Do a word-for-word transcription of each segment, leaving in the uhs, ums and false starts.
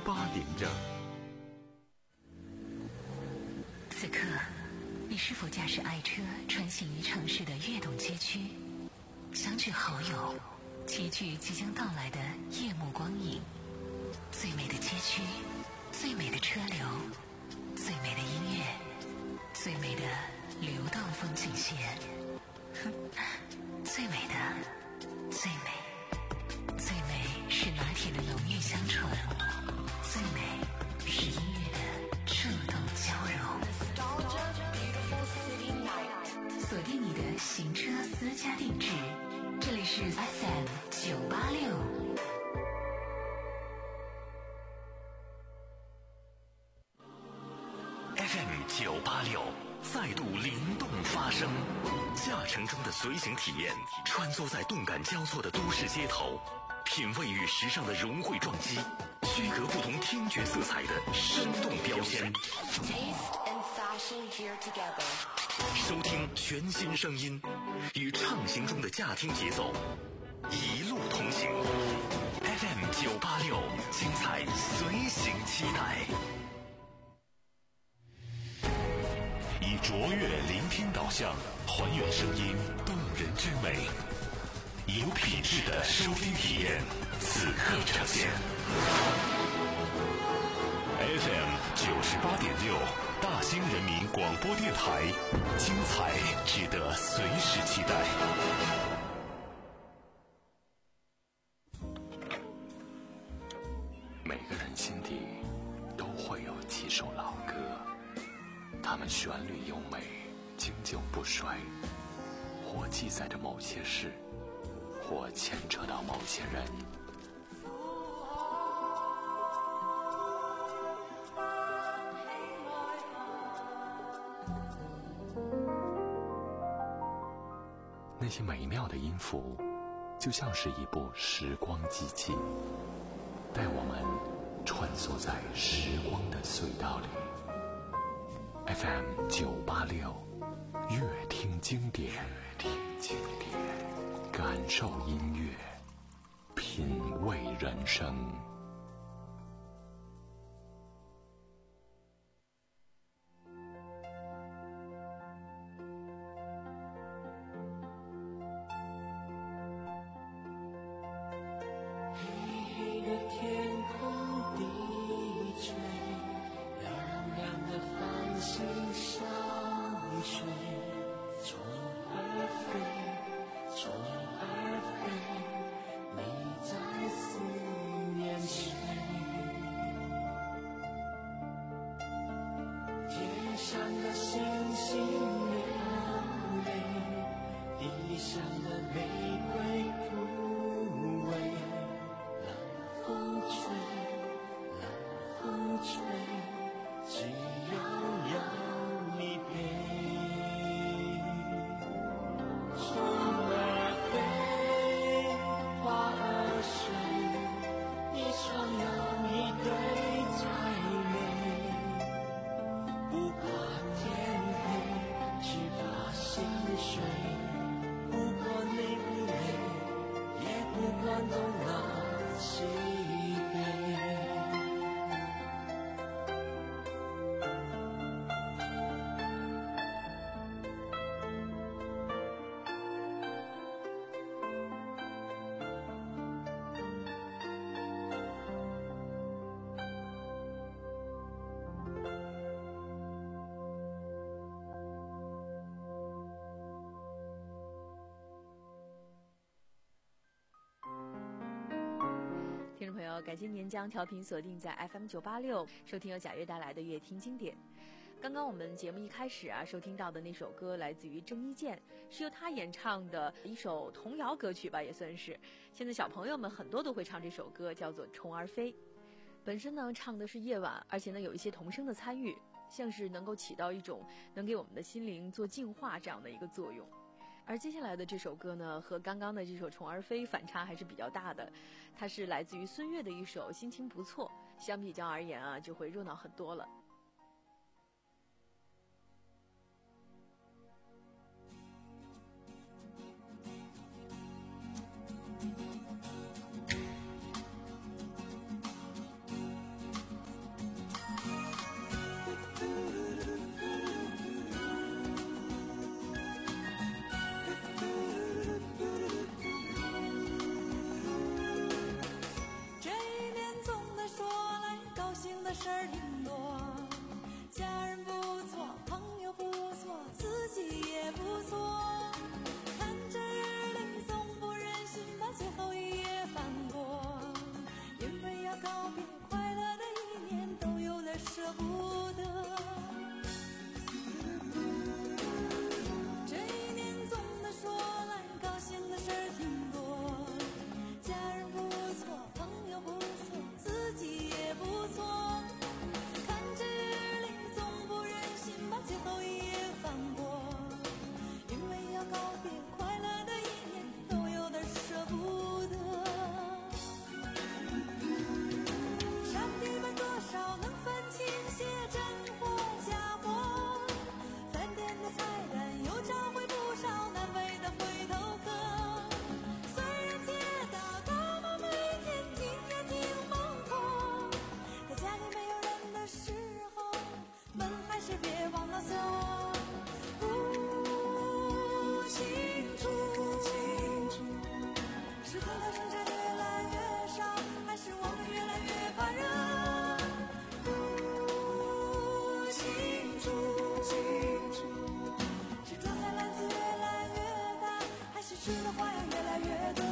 八零着。 此刻，你是否驾驶爱车穿行于城市的跃动街区，相聚好友，齐聚即将到来的夜幕光影？最美的街区，最美的车流，最美的音乐，最美的流动风景线。最美的，最美，最美是拿铁的浓郁香醇，最美是音乐的触动交融。锁定你的行车私家定制，这里是 F M 九八六。 F M 九八六再度灵动发声，驾乘中的随行体验，穿梭在动感交错的都市街头，品味与时尚的融汇撞击，区隔不同听觉色彩的生动标签。收听全新声音，与畅行中的驾听节奏，一路同行。F M 九八六，精彩随行期待。以卓越聆听导向，还原声音动人之美，有品质的收听体验，此刻呈现。F M 九十八点六，大兴人民广播电台，精彩值得随时期待。每个人心底都会有几首老歌，它们旋律优美，经久不衰，或记载着某些事，或牵扯到某些人。那些美妙的音符，就像是一部时光机器，带我们穿梭在时光的隧道里。F M 九八六，乐听经典，乐听经典，感受音乐，品味人生。 听众朋友，感谢您将调频锁定在 F M 九八六，收听由贾跃带来的乐听经典。刚刚我们节目一开始啊，收听到的那首歌来自于郑伊健，是由他演唱的一首童谣歌曲吧，也算是。现在小朋友们很多都会唱这首歌，叫做《虫儿飞》。本身呢，唱的是夜晚，而且呢有一些童声的参与，像是能够起到一种能给我们的心灵做净化这样的一个作用。而接下来的这首歌呢，和刚刚的这首《虫儿飞》反差还是比较大的，它是来自于孙悦的一首《心情不错》，相比较而言啊，就会热闹很多了。 事儿挺多，家人不错，朋友不错，自己也不错。看着日历，总不忍心把最后一页翻过，因为要告别快乐的一年，都有点舍不得。这一年总的说来，高兴的事儿挺多，家人不错，朋友不错，自己也不错。看着日历，总不忍心把最后一页翻过，因为要告别快乐的一年，都有点舍不得。山地板多少能分清些真货假货，饭店的菜单又找回不少南北的回头客。虽然街道大妈每天听也挺忙活，可家里没有人的时候，门还是别忘了锁。不清楚是空调生产越来越少，还是我们越来越怕热。不清楚是种菜篮子越来越大，还是吃的花样越来越多。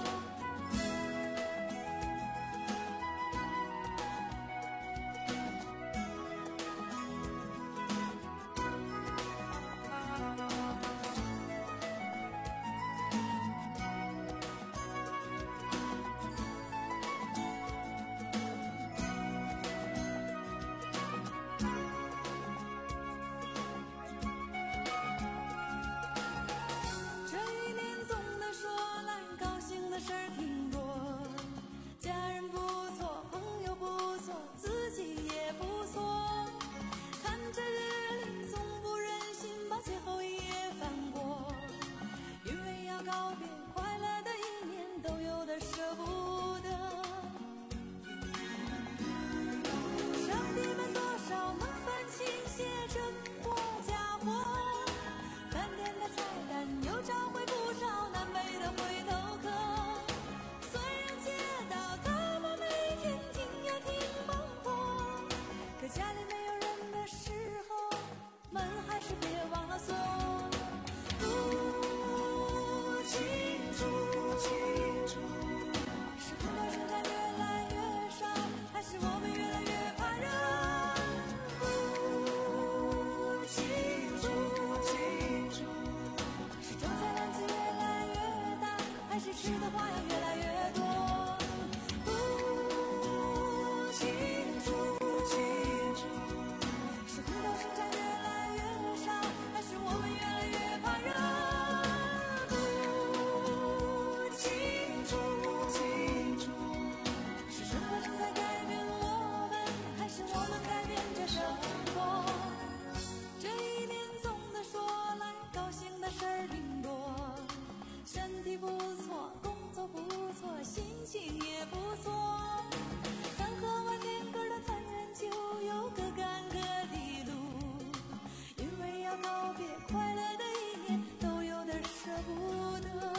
这一年总的说来，高兴的事儿挺多，家人不错，朋友不错，自己也不错。看着日历，总不忍心把最后一页翻过，因为要告别快乐的一年，都有点舍不得。上帝们多少能分清些真货假货，饭店的菜单又找回不少南北的回头客。虽然街道大妈每天听也挺忙活，可家里没有人的时候，门还是别忘了锁。不清楚是空调生产越来越少，还是我们越来越怕热。不清楚是种菜篮子越来越大，还是吃的花样越来越多。不清楚是空调生产越来越少，还是我们越来越怕热。不清楚是生活正在改变我们，还是我们改变着生活。这一年总的说来，高兴的事儿挺多，身体不错，工作不错，心情也不错。刚喝完点歌的团圆酒，又各干各的路，因为要告别快乐的一年，都有点舍不得。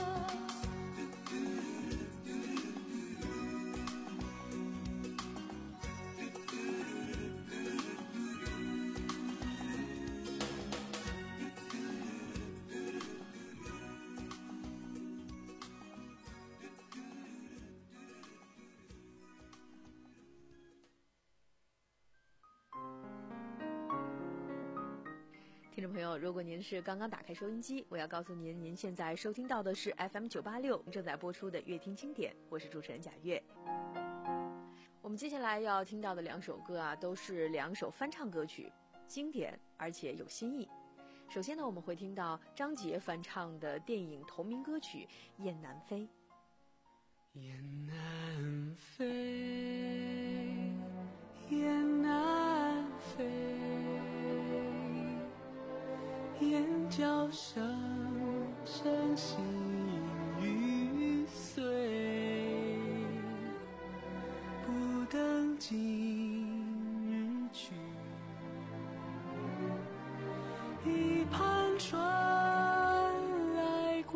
听众朋友，如果您是刚刚打开收音机，我要告诉您，您现在收听到的是 F M 九八六正在播出的乐听经典，我是主持人贾月。我们接下来要听到的两首歌啊，都是两首翻唱歌曲，经典而且有新意。首先呢，我们会听到张杰翻唱的电影同名歌曲《雁南飞》。 雁南飞，雁南飞，雁叫声声细雨碎，不等今日去，一盘船来归，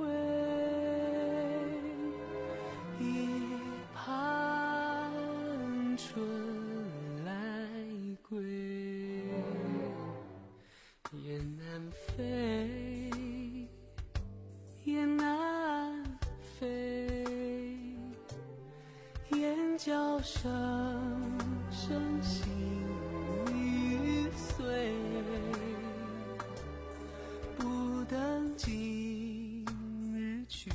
一盘春来飞，也难飞，眼角声声心欲碎，不等今日去，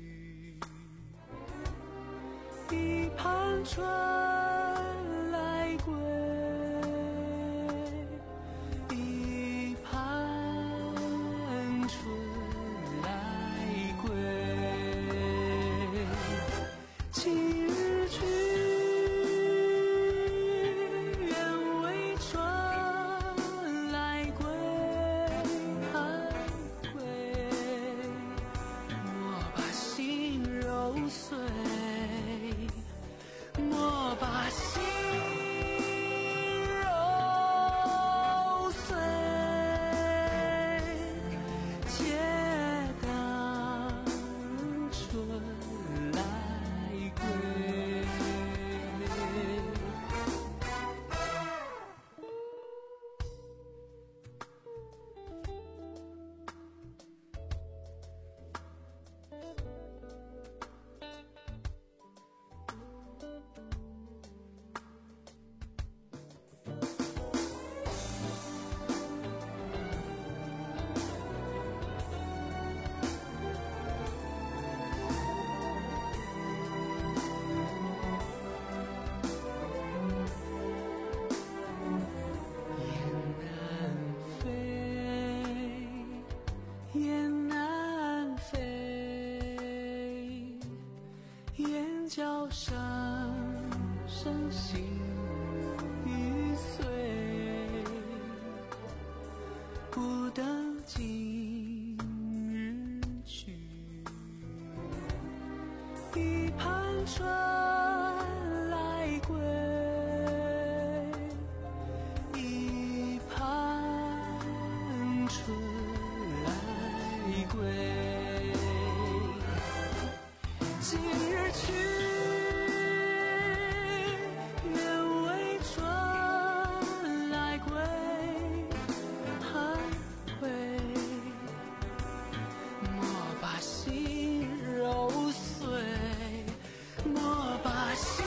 一盘春来归，一盘春来归，今日去，愿为春来归，归，莫把心揉碎，莫把心揉碎，且等春来归。雁南飞，雁叫声声心欲碎，不等今日去，一盘春来归，一盘春来归，今日去，愿为春来归，归，莫把心揉碎，莫把心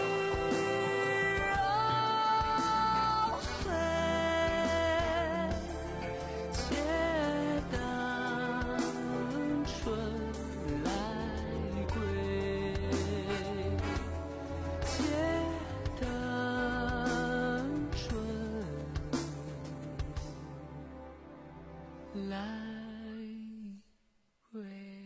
揉碎，且等春来归，且等春来归。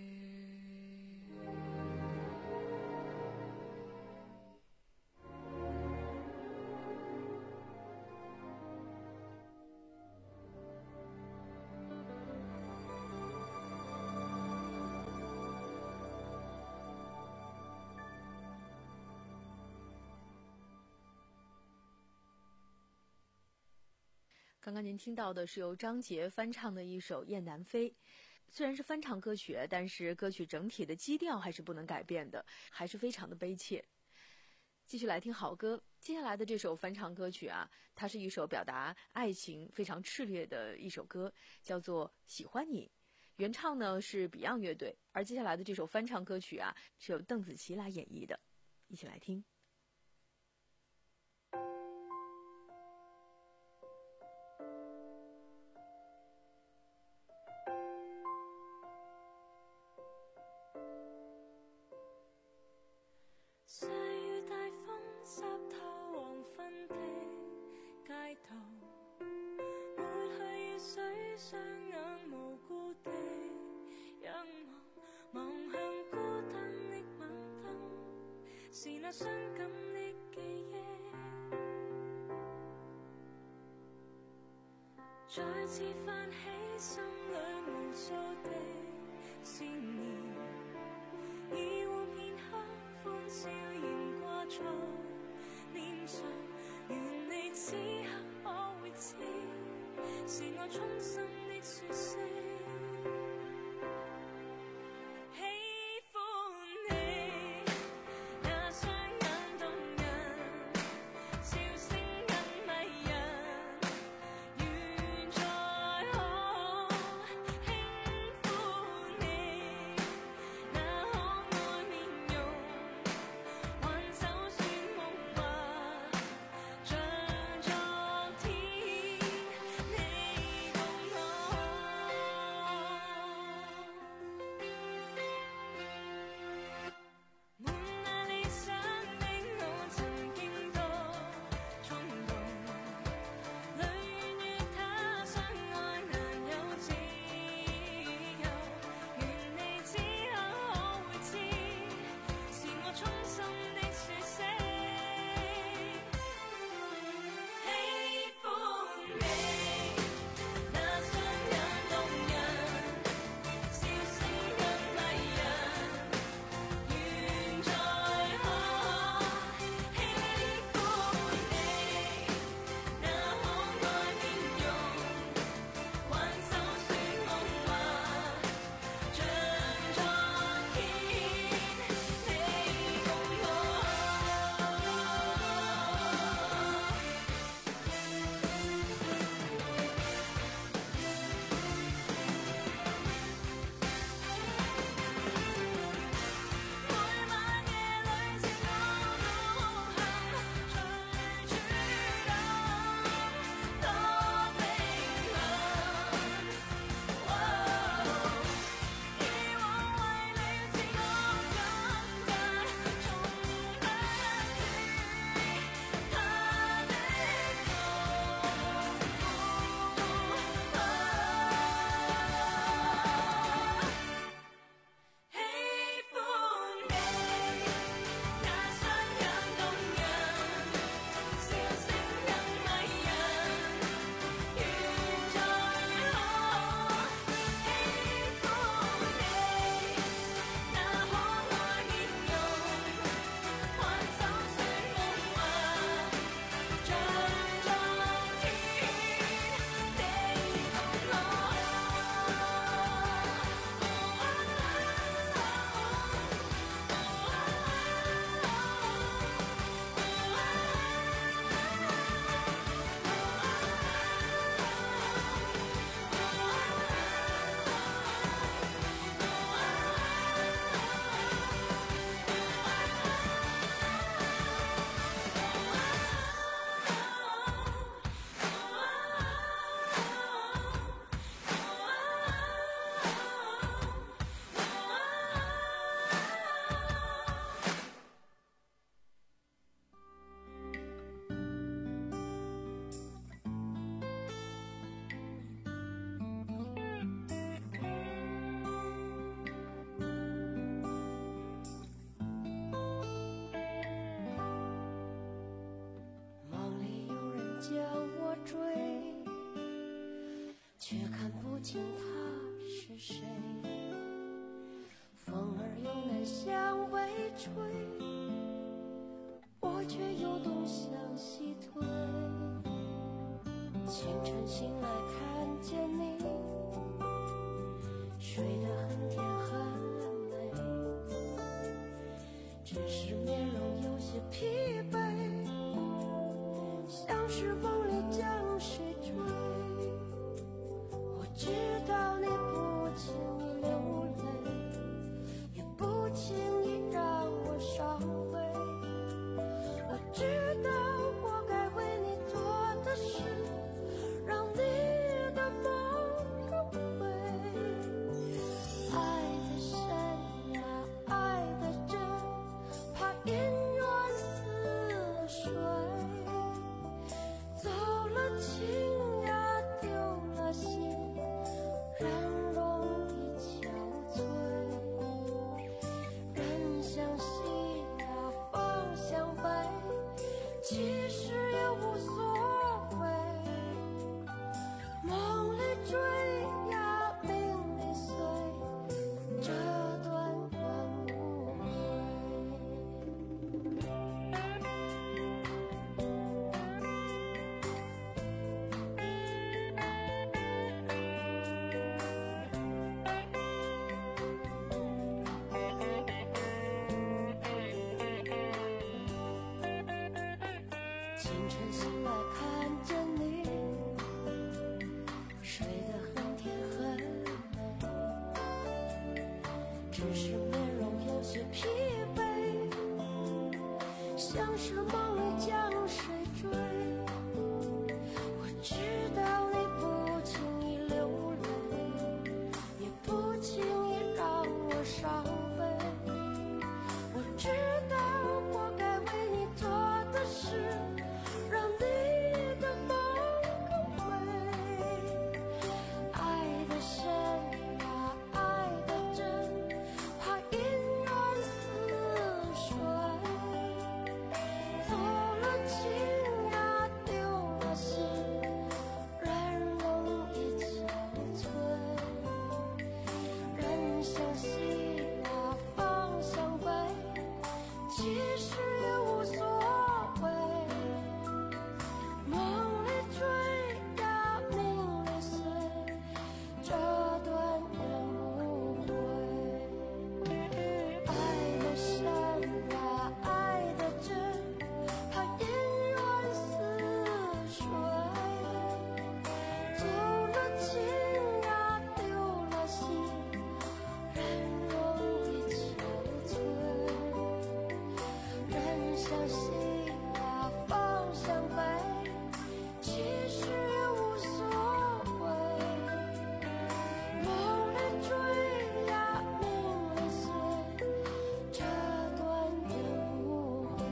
刚刚您听到的是由张杰翻唱的一首《雁南飞》，虽然是翻唱歌曲，但是歌曲整体的基调还是不能改变的，还是非常的悲切。继续来听好歌，接下来的这首翻唱歌曲啊，它是一首表达爱情非常炽烈的一首歌，叫做《喜欢你》。原唱呢是 Beyond 乐队，而接下来的这首翻唱歌曲啊，是由邓紫棋来演绎的，一起来听。 細雨大風濕透黃昏的街道，抹去雨水，雙眼無辜地仰望，望向孤單的晚燈，是那傷感的記憶，再次泛起心裏無數的思念，以往片刻歡笑仍掛在臉上，願你此刻可會知，是我衷心的說聲喜歡你，那雙眼動人，笑聲更迷人，願再可却看不清他是谁。风儿又南向北吹，我却又东向西退。清晨醒来看见你，睡得很甜很美，只是面容有些疲惫，像是梦里将谁追。我知道你不轻易流泪，也不轻易让我伤悲。我知道我该为你做的事，让你的梦更美。爱得深呀，爱得真，怕姻缘似水。走了情呀，丢了心，人容易憔悴。人向西呀，风向北，其实也无所谓。梦里追呀，命里随，这段缘无悔。清晨醒来看见你，睡得很甜很美，只是面容有些疲惫，像是梦里将谁追。我知道你不轻易流泪，也不轻易让我伤悲。我知道我该为你做的事，让你的梦更美。爱得深呀，爱得真，怕姻缘似水。走了情呀，丢了心，人容易憔悴。人向西呀，风向北，其实也无所谓。梦里追呀，命里随，这段缘无悔。爱得深呀，爱得真，怕姻缘似水。走了情呀，丢了心，人容易憔悴。人向西呀，风向北，其实也无所谓。梦里追呀，命里随，这段缘无悔。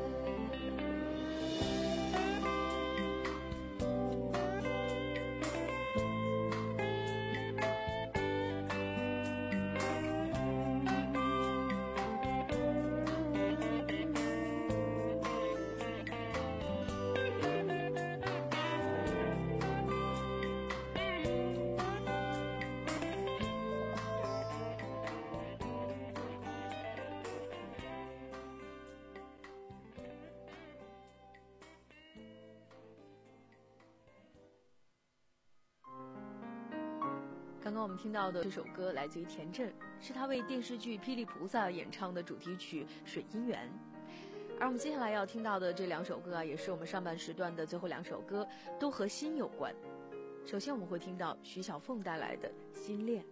刚刚我们听到的这首歌来自于田震，是他为电视剧《霹雳菩萨》演唱的主题曲《水姻缘》。而我们接下来要听到的这两首歌啊，也是我们上半时段的最后两首歌，都和心有关。首先我们会听到徐小凤带来的《心恋》。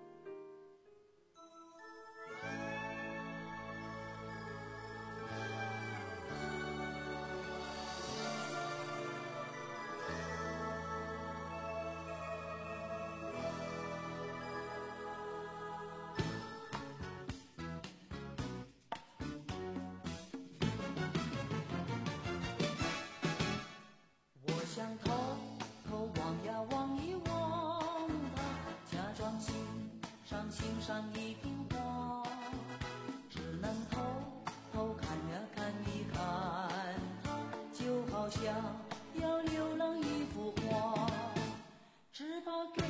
我想偷偷望呀望一望他，假装欣赏欣赏一瓶花，只能偷偷看呀看一看他，就好像要浏览一幅画，只怕给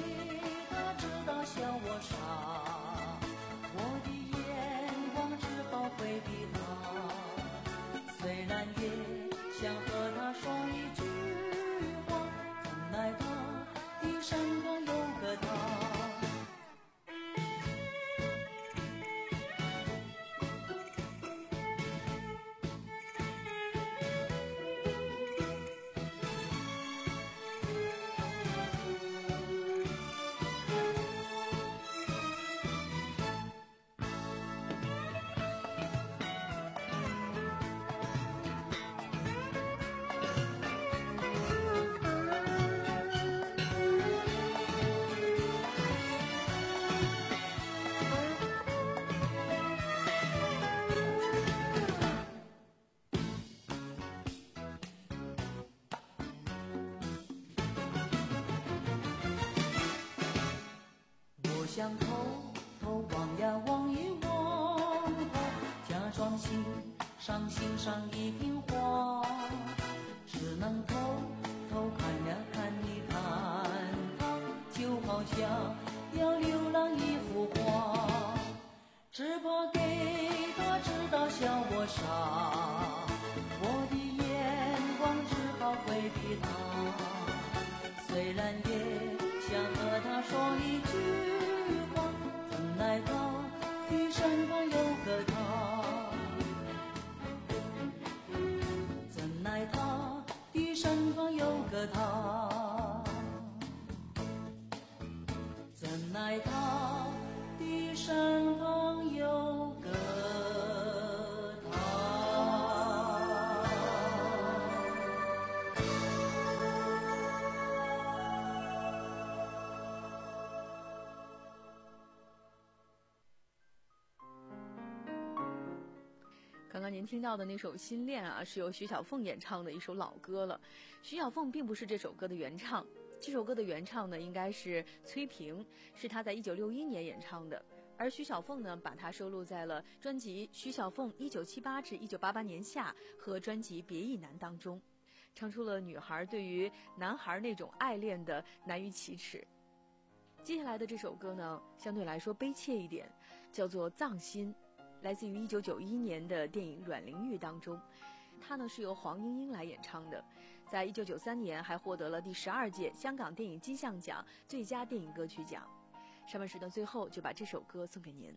想偷偷望呀望一望，假装欣赏欣赏一瓶花，只能偷偷看呀看一看它，就好像要流浪一幅画，只怕给他知道笑我傻，我的眼光只好回避他，虽然也想和他说一句话，怎奈他的身旁有个他，怎奈他的身旁有个他，怎奈他的身旁有个他。 刚刚您听到的那首《心恋》啊，是由徐小凤演唱的一首老歌了。徐小凤并不是这首歌的原唱，这首歌的原唱呢应该是崔萍，是她在一九六一年演唱的。而徐小凤呢，把它收录在了专辑《徐小凤一九七八至一九八八年夏》和专辑《别亦难》当中，唱出了女孩对于男孩那种爱恋的难于启齿。接下来的这首歌呢，相对来说悲切一点，叫做《葬心》，来自于一九九一年的电影《阮玲玉》当中。它呢是由黄莺莺来演唱的，在一九九三年还获得了第十二届香港电影金像奖最佳电影歌曲奖。上半时段最后就把这首歌送给您。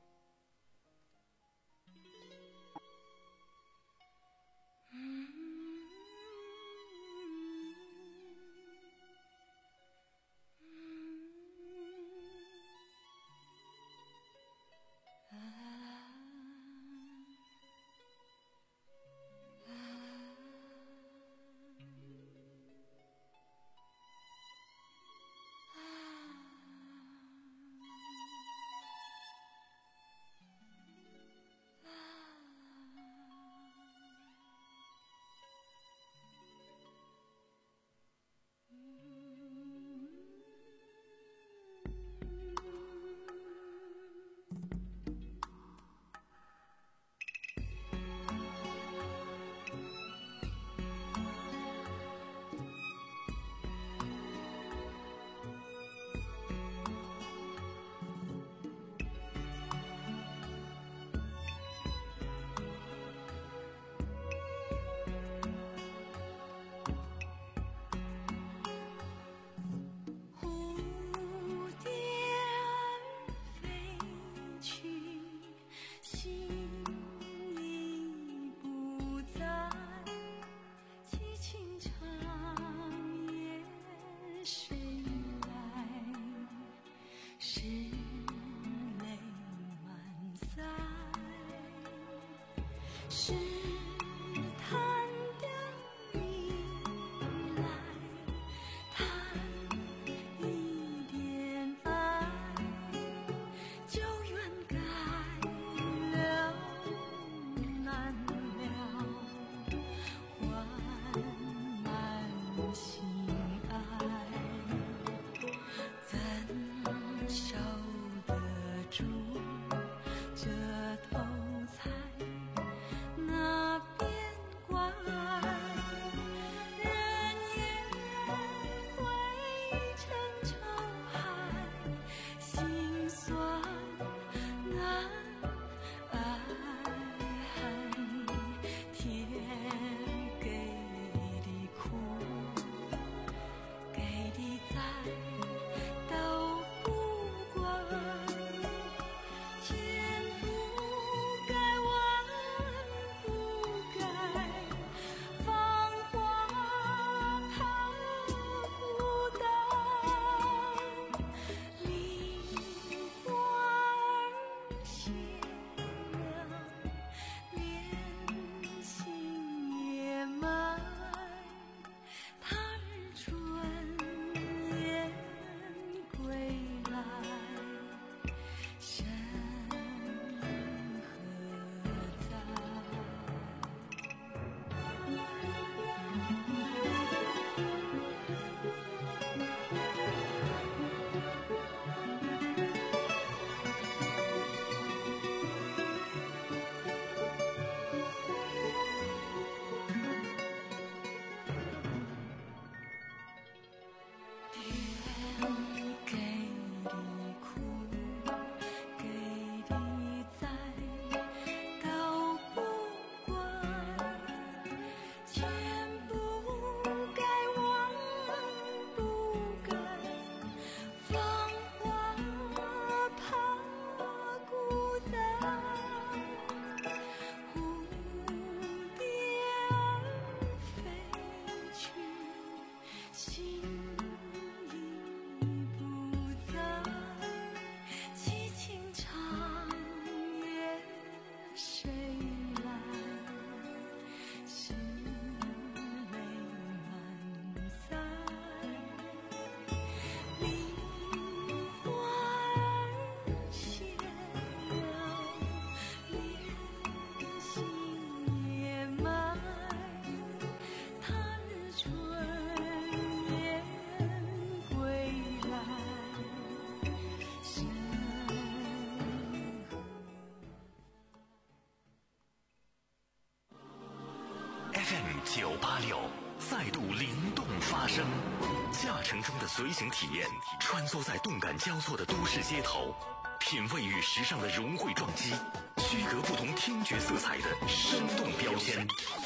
声，驾乘中的随行体验，穿梭在动感交错的都市街头，品味与时尚的融汇撞击，区隔不同听觉色彩的生动标签。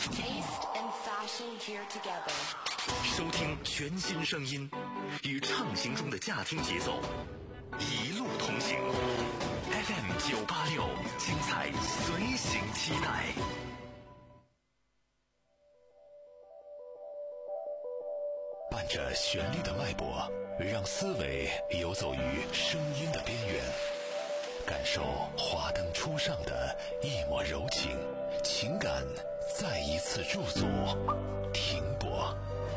收听全新声音，与畅行中的驾听节奏，一路同行。F M 九八六，精彩随行期待。伴着旋律的脉搏，让思维游走于声音的边缘，感受华灯初上的一抹柔情，情感再一次驻足停泊。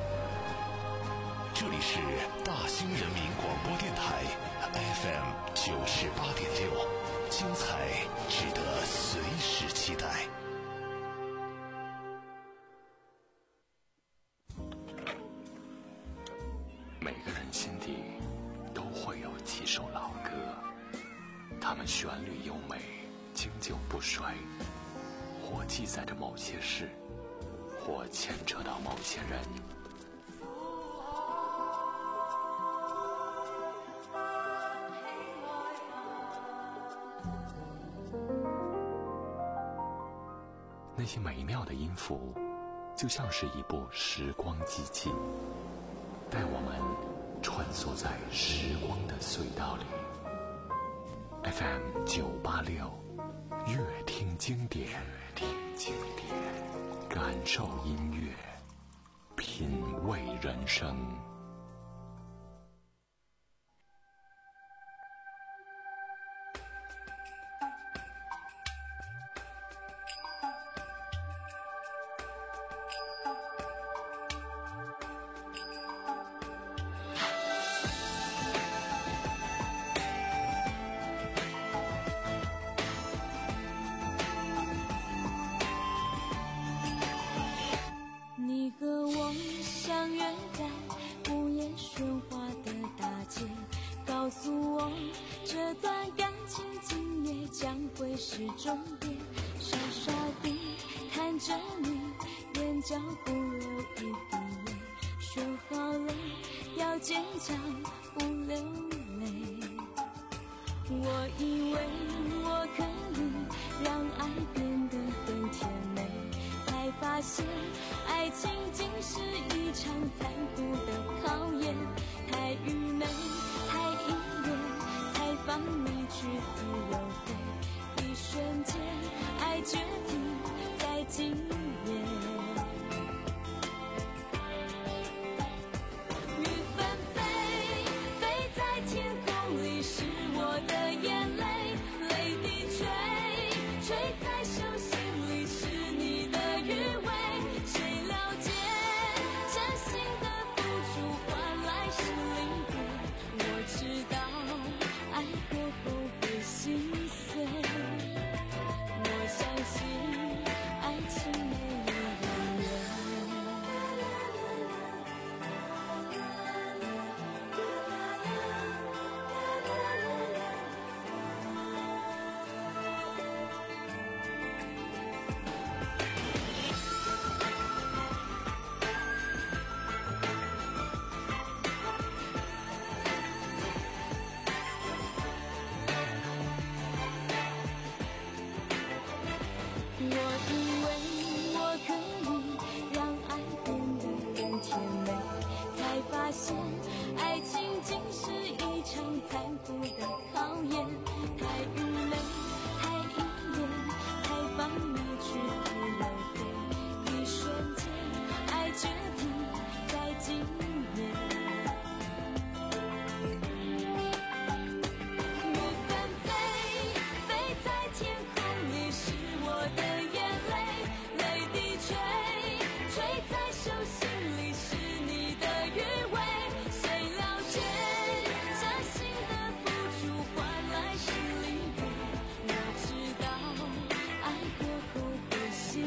这里是大兴人民广播电台 F M 九十八点六，精彩值得随时期待。 每个人心底都会有几首老歌，它们旋律优美，经久不衰，或记载着某些事，或牵扯到某些人。那些美妙的音符，就像是一部时光机器，带我们穿梭在时光的隧道里。F M 九八六，乐听经典，乐听经典，感受音乐，品味人生。 心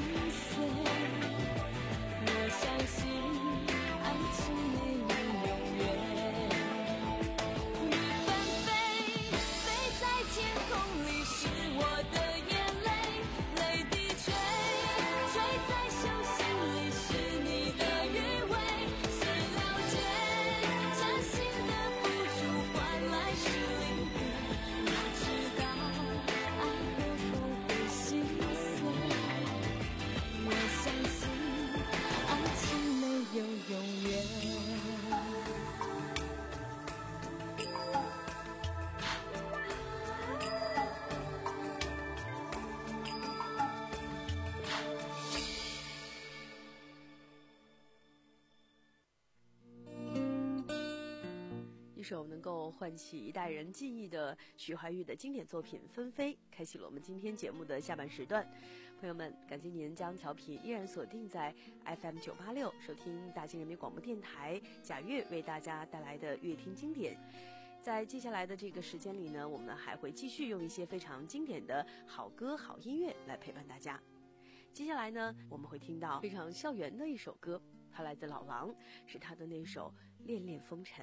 首能够唤起一代人记忆的徐怀钰的经典作品《纷飞》，开启了我们今天节目的下半时段。朋友们，感谢您将调频依然锁定在 F M 九八六，收听大庆人民广播电台贾悦为大家带来的乐听经典。在接下来的这个时间里呢，我们还会继续用一些非常经典的好歌好音乐来陪伴大家。接下来呢，我们会听到非常校园的一首歌，它来自老狼，是他的那首《恋恋风尘》。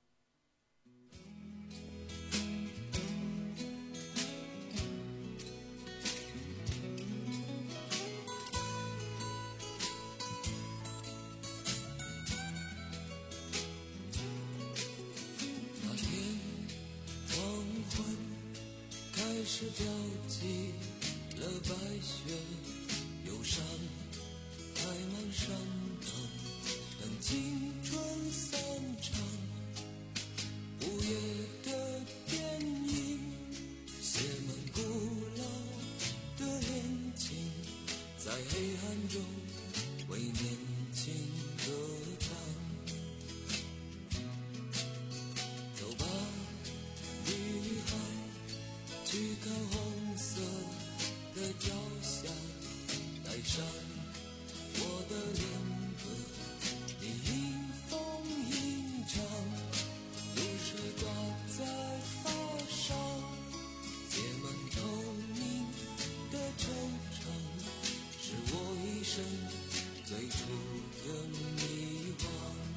开始飘起了白雪，忧伤开满山岗，等青春散场。午夜的电影写满古老的恋情，在黑暗中为年轻歌唱。走吧，女孩，去看红色的朝霞，带上我的恋歌，你迎风吟唱，露水挂在发梢，结满透明的惆怅，是我一生最初的迷惘。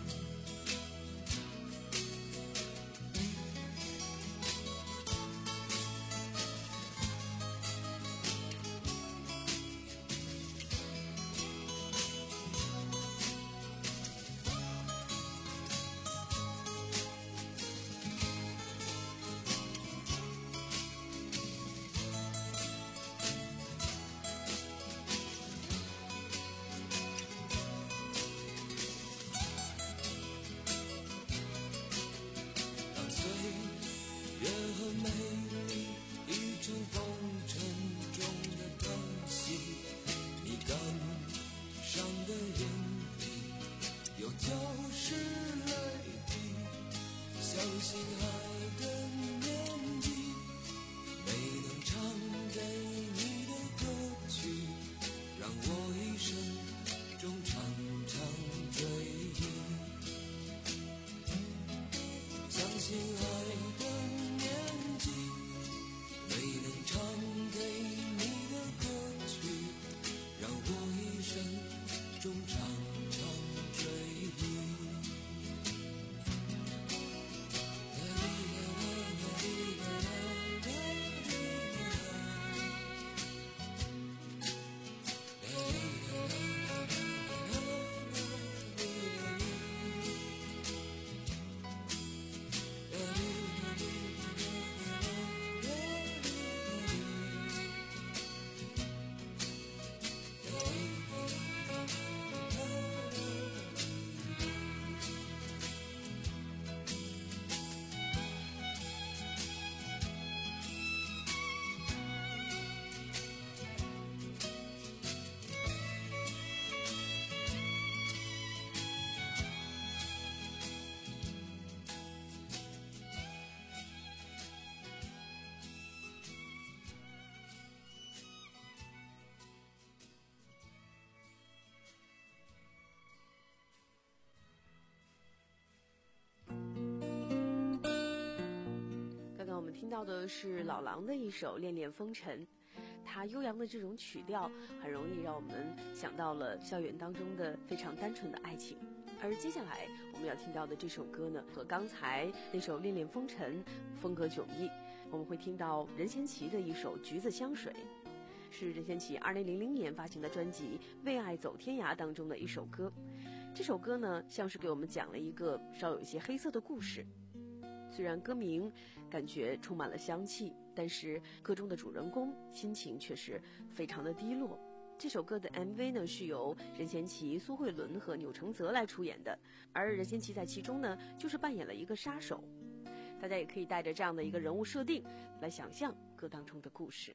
我们听到的是老狼的一首《恋恋风尘》，它悠扬的这种曲调很容易让我们想到了校园当中的非常单纯的爱情。而接下来我们要听到的这首歌呢，和刚才那首《恋恋风尘》风格迥异。我们会听到任贤齐的一首《橘子香水》，是任贤齐二零零零年发行的专辑《为爱走天涯》当中的一首歌。这首歌呢，像是给我们讲了一个稍有一些黑色的故事。虽然歌名感觉充满了香气，但是歌中的主人公心情却是非常的低落。这首歌的 M V 呢是由任贤齐、苏慧伦和钮承泽来出演的，而任贤齐在其中呢就是扮演了一个杀手。大家也可以带着这样的一个人物设定来想象歌当中的故事。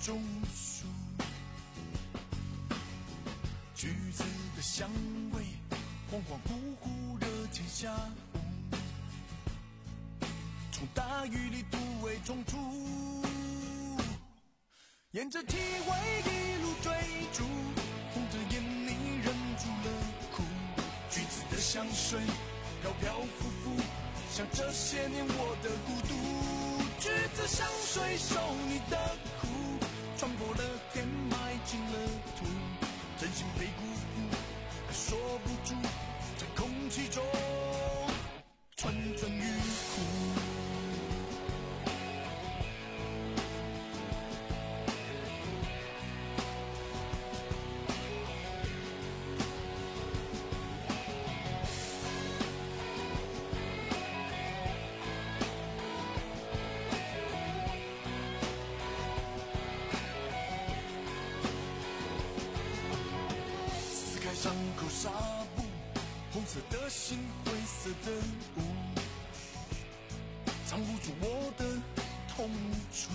种树，橘子的香味，恍恍惚惚热情下午，从大雨里突围冲出，沿着体味一路追逐，红着眼你忍住了哭，橘子的香水飘飘浮浮，像这些年我的孤独。橘子香水受你的苦，穿过了天，埋进了土，真心被辜负，还说不出，在空气中蠢蠢欲哭。伤口纱布，红色的心，灰色的雾，藏不住我的痛楚。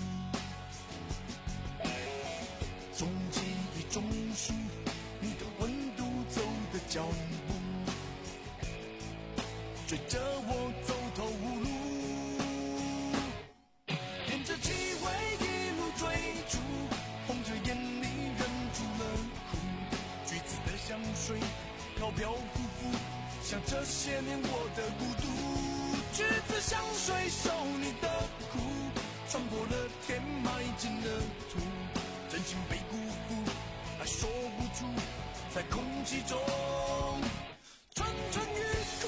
从记忆中数你的温度，走的脚步，追着我走投无路，沿着气味一路追逐，红着眼你忍住了哭，橘子的香水飘飘浮浮，像这些年我的孤独。橘子香水受你的苦，穿过了天，埋进了土，真心被辜负，还说不出，在空气中蠢蠢欲哭。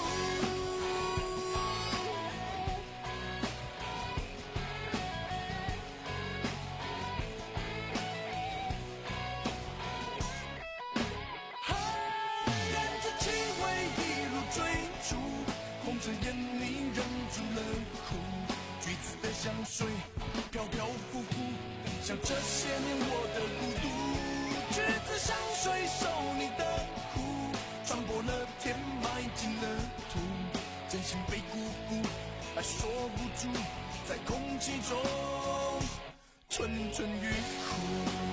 红着眼你忍住了哭，橘子的香水飘飘浮浮，像这些年我的孤独。橘子香水受你的苦，穿过了天，埋进了土，真心被辜负，还说不出，在空气中蠢蠢欲哭。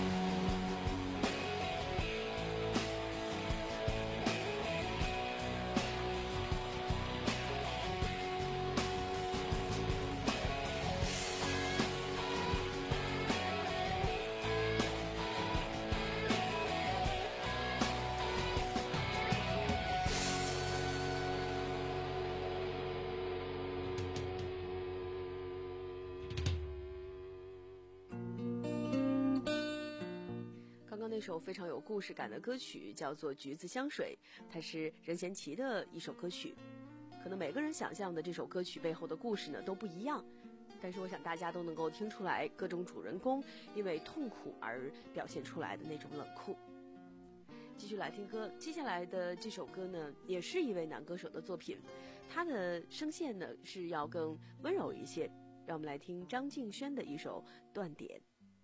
那首非常有故事感的歌曲叫做《橘子香水》，它是任贤齐的一首歌曲。可能每个人想象的这首歌曲背后的故事呢都不一样，但是我想大家都能够听出来各种主人公因为痛苦而表现出来的那种冷酷。继续来听歌，接下来的这首歌呢也是一位男歌手的作品，他的声线呢是要更温柔一些，让我们来听张敬轩的一首《断点》。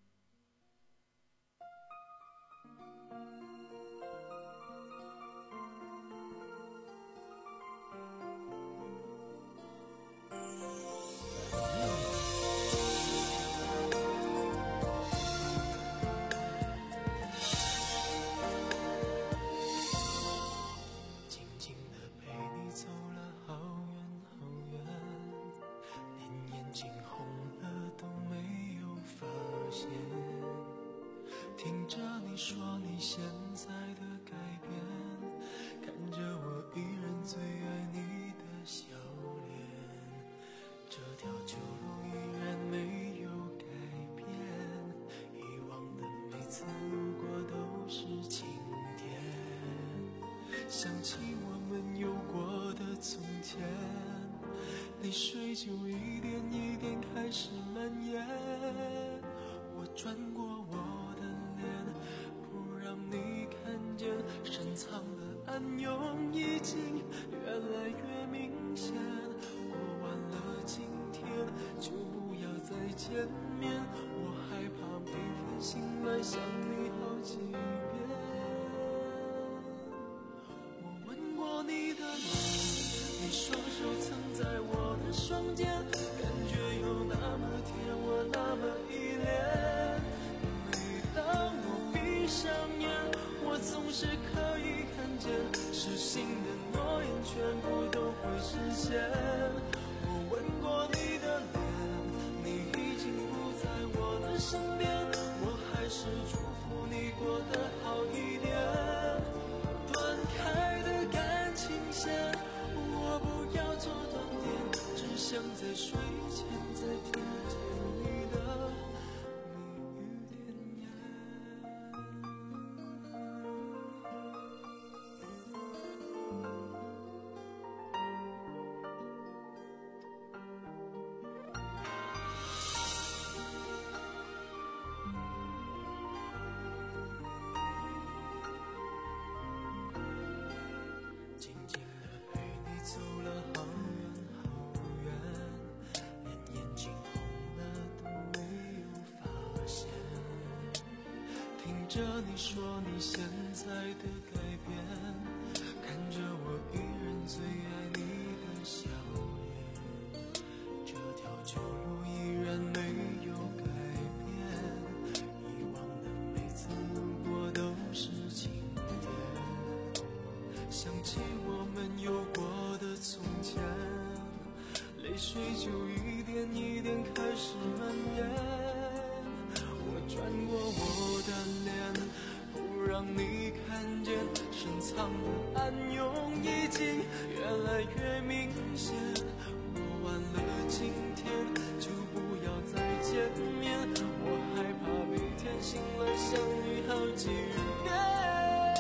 听着你说你现在的改变，看着我依然最爱你的笑脸，这条旧路依然没有改变，以往的每次路过都是晴天，想起我们有过的从前，泪水就一点一点开始蔓延，我转过我你看见深藏的暗涌已经越来越明显，过完了今天就不要再见面，我害怕每天醒来想你好几遍。我吻过你的脸，你双手曾在我的双肩，感觉有那么甜，我那么依恋，没是可以看见，失信的诺言全部都会实现。我吻过你的脸，你已经不在我的身边，我还是祝福你过得好一点。断开的感情线，我不要做断点，只想在睡前再听见你的蜜语甜言。静静地陪你走了好远好远，连眼睛红了都没有发现。听着你说你现在的改变，看着我依然最爱你的笑脸，这条旧路依然没有改变，以往的每次路过都是晴天。想起我们有过的从前，泪水就一点一点开始蔓延。我转过我的脸，不让你看见，深藏的暗涌已经越来越明显。过完了今天，就不要再见面，我害怕每天醒来相遇好几遍。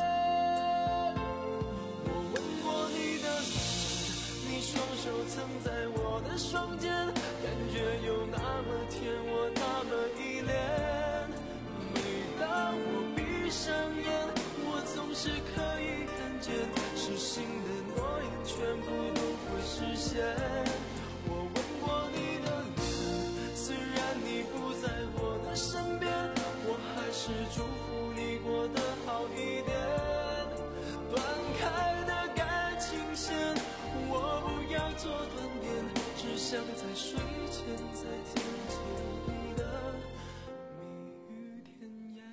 双手曾在我的双肩，感觉有那么甜，我那么依恋。每当我闭上眼，我总是可以看见，失信的诺言全部都会实现。我吻过你的脸，虽然你不在我的身边，我还是祝福你过得好一点。断开的感情线，我不要做断点，只想在睡前再听见你的蜜语甜言。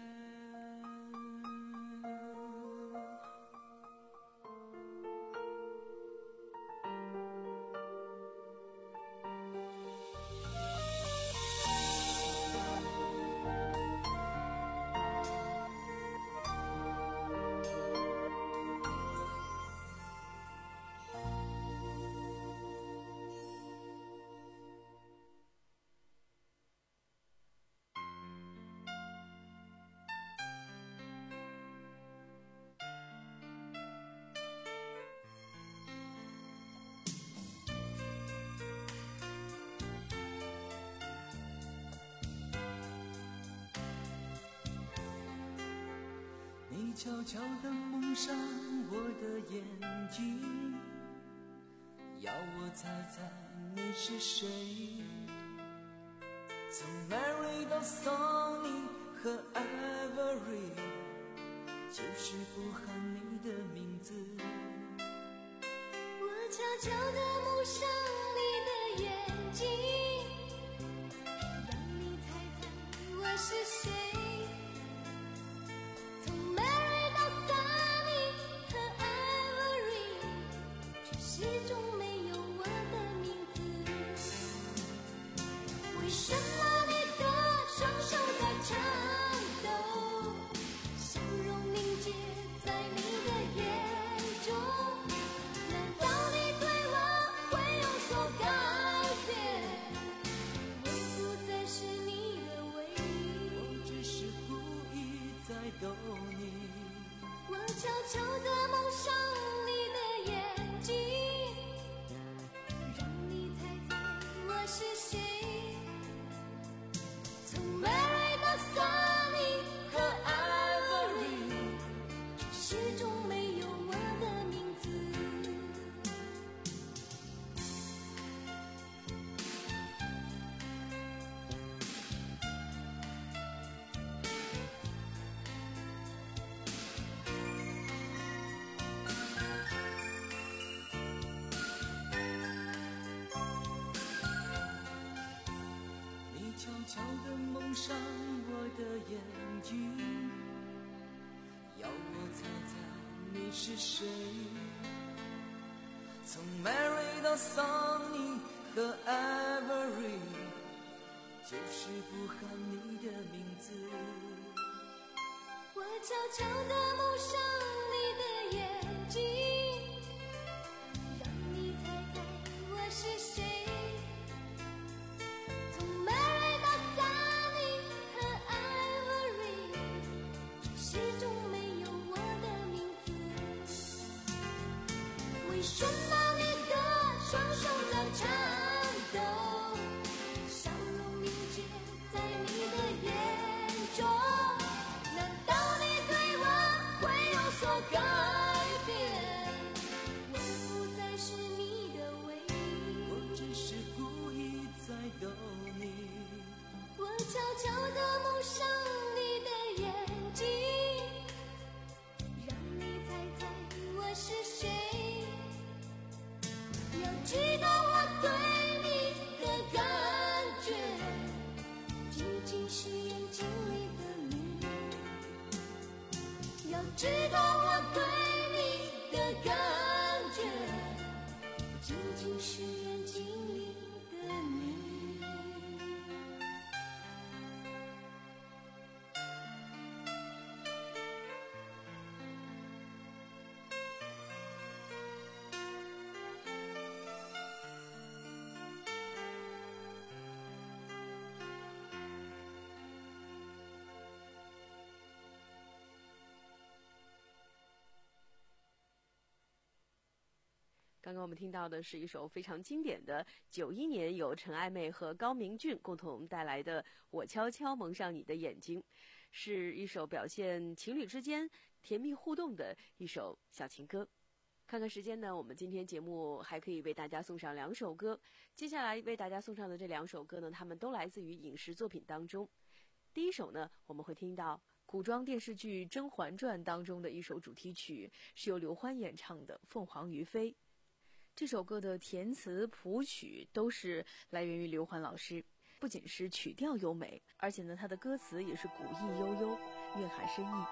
你悄悄地蒙上我的眼睛，要我猜猜你是谁。从 Mary 到 Sonny 和 Avery， 就是不喊你的名字。 我悄悄地蒙上你的眼睛，让你猜猜我是谁。从 Mary 到 Sunny 和 Avery， 却始终没有我的名字。为什么你的双手在颤抖，笑容凝结在你的眼中？难道你对我会有所改变？我不再是你的唯一， 我只是故意在逗你。 我悄悄地蒙上你的眼睛，让你猜猜我是谁。从 Mary 到 Sunny 和 Avery， 却始终没有我的名字。 你悄悄地蒙上我的眼睛，要我猜猜是谁？从 Mary 到 Sunny 和 Avery， 就是不喊你的名字。 我悄悄地蒙上你的眼睛，让你猜猜我是谁。从 Mary 到 Sunny 和 Ivory， 却始终没有我的名字。为什么你的双手在颤抖？笑容凝结在你的眼中。改变，我不再是你的唯一， 我只是故意在逗你。 我悄悄地蒙上你的眼睛，让你猜猜我是谁。要知道我对你的感觉，仅仅是眼睛里的你。要知道我对你的感觉，仅仅是眼睛里的你。 刚刚我们听到的是一首非常经典的九一年由陈爱妹和高明骏共同带来的《我悄悄蒙上你的眼睛》，是一首表现情侣之间甜蜜互动的一首小情歌。看看时间呢，我们今天节目还可以为大家送上两首歌。接下来为大家送上的这两首歌呢，它们都来自于影视作品当中。第一首呢，我们会听到古装电视剧《甄嬛传》当中的一首主题曲，是由刘欢演唱的《凤凰于飞》。这首歌的填词谱曲都是来源于刘欢老师，不仅是曲调优美，而且呢，它的歌词也是古意悠悠，蕴含深意。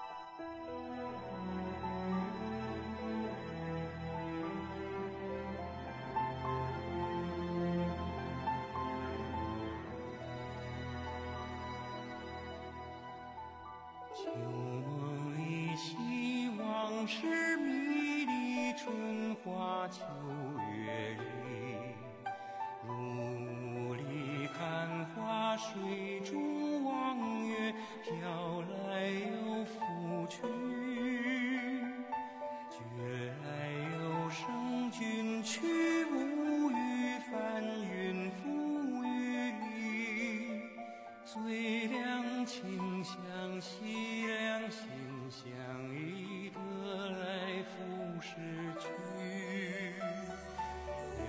旧梦里希望是迷离春花秋月里，雾里看花水中望月，飘来又浮去，觉来又生君去，无语翻云覆雨里，最两情相惜，两心相依，得来复失去。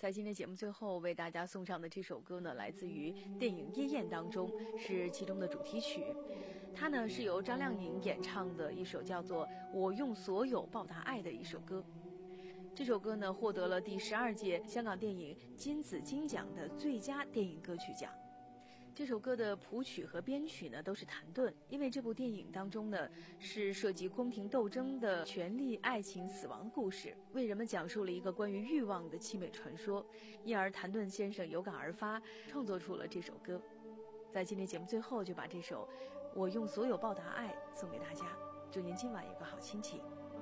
在今天节目最后为大家送上的这首歌呢，来自于电影《夜宴》当中，是其中的主题曲。它呢是由张靓颖演唱的一首叫做《我用所有报答爱》的一首歌。这首歌呢获得了第十二届香港电影金紫荆奖的最佳电影歌曲奖。这首歌的谱曲和编曲呢都是谭盾，因为这部电影当中呢是涉及宫廷斗争的权力、爱情、死亡的故事，为人们讲述了一个关于欲望的凄美传说，因而谭盾先生有感而发，创作出了这首歌。在今天节目最后，就把这首《我用所有报答爱》送给大家，祝您今晚有个好心情。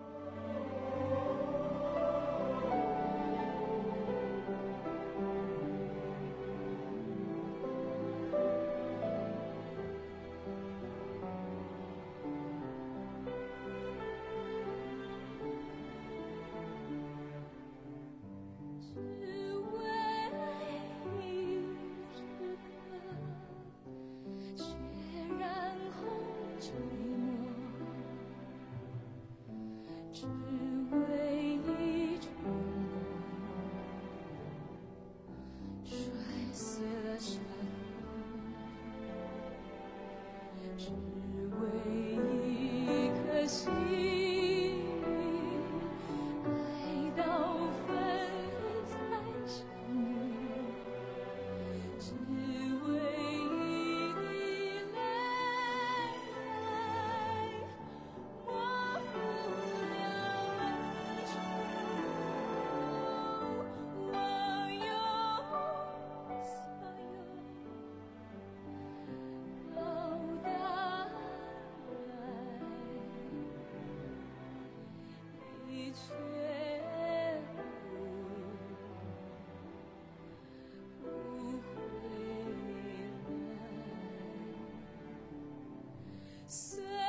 岁月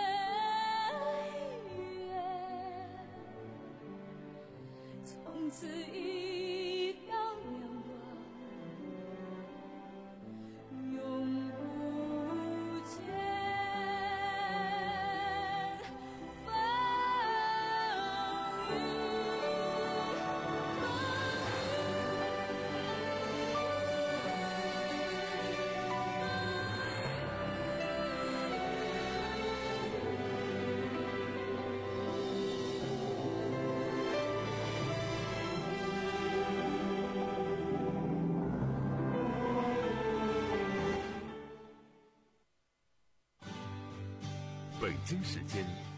从此一刀两断，永不见风雨北京时间